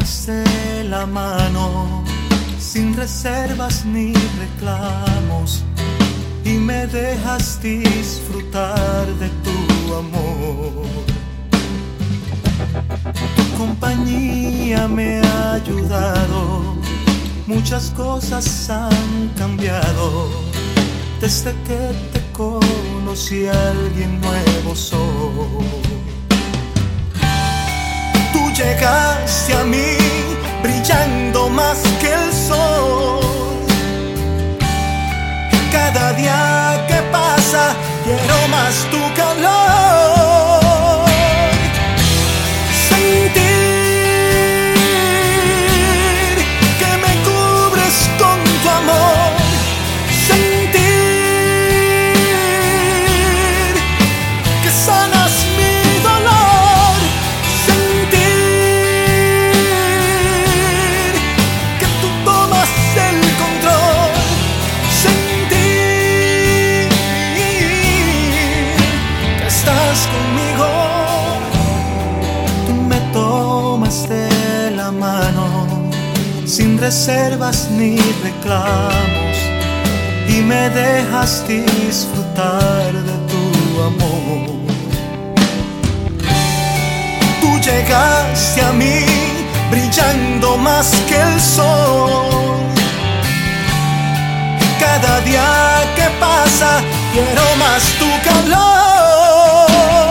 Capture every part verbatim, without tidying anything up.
tomaste la mano sin reservas ni reclamos y me dejas disfrutar de tu amor. Tu compañía me ha ayudado, muchas cosas han cambiado. Desde que te conocí, alguien nuevo soy. Tú llegaste a mí brillando más que el sol. Cada día que pasa quiero más tu calor. Sentir que me cubres con tu amor. Sentir que sanas mi dolor. Sentir que tú tomas el control. Sentir que estás conmigo. Tú me tomas de la mano sin reservas ni reclamos y me dejas disfrutar de tu amor. Tú llegaste a mí brillando más que el sol. Cada día que pasa quiero más tu calor.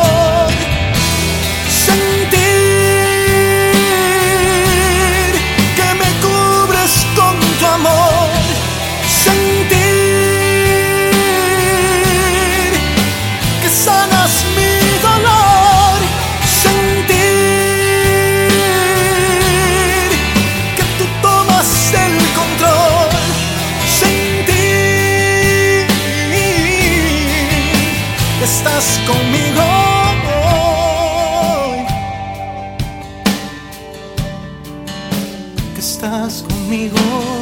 Sentir que me cubres con tu amor. Sentir que sanas mi dolor. Sentir que tú tomas el control. Sentir que estás conmigo hoy. Que estás conmigo.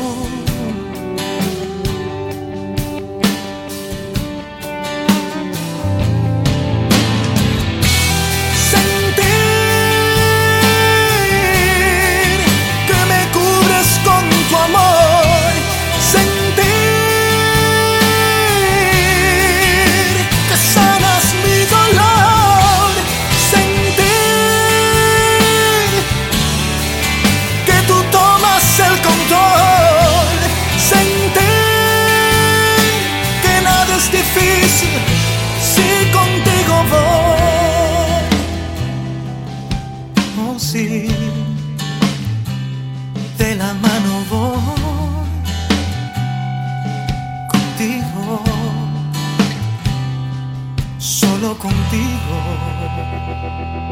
Si contigo voy, oh sí, de la mano voy, contigo, solo contigo.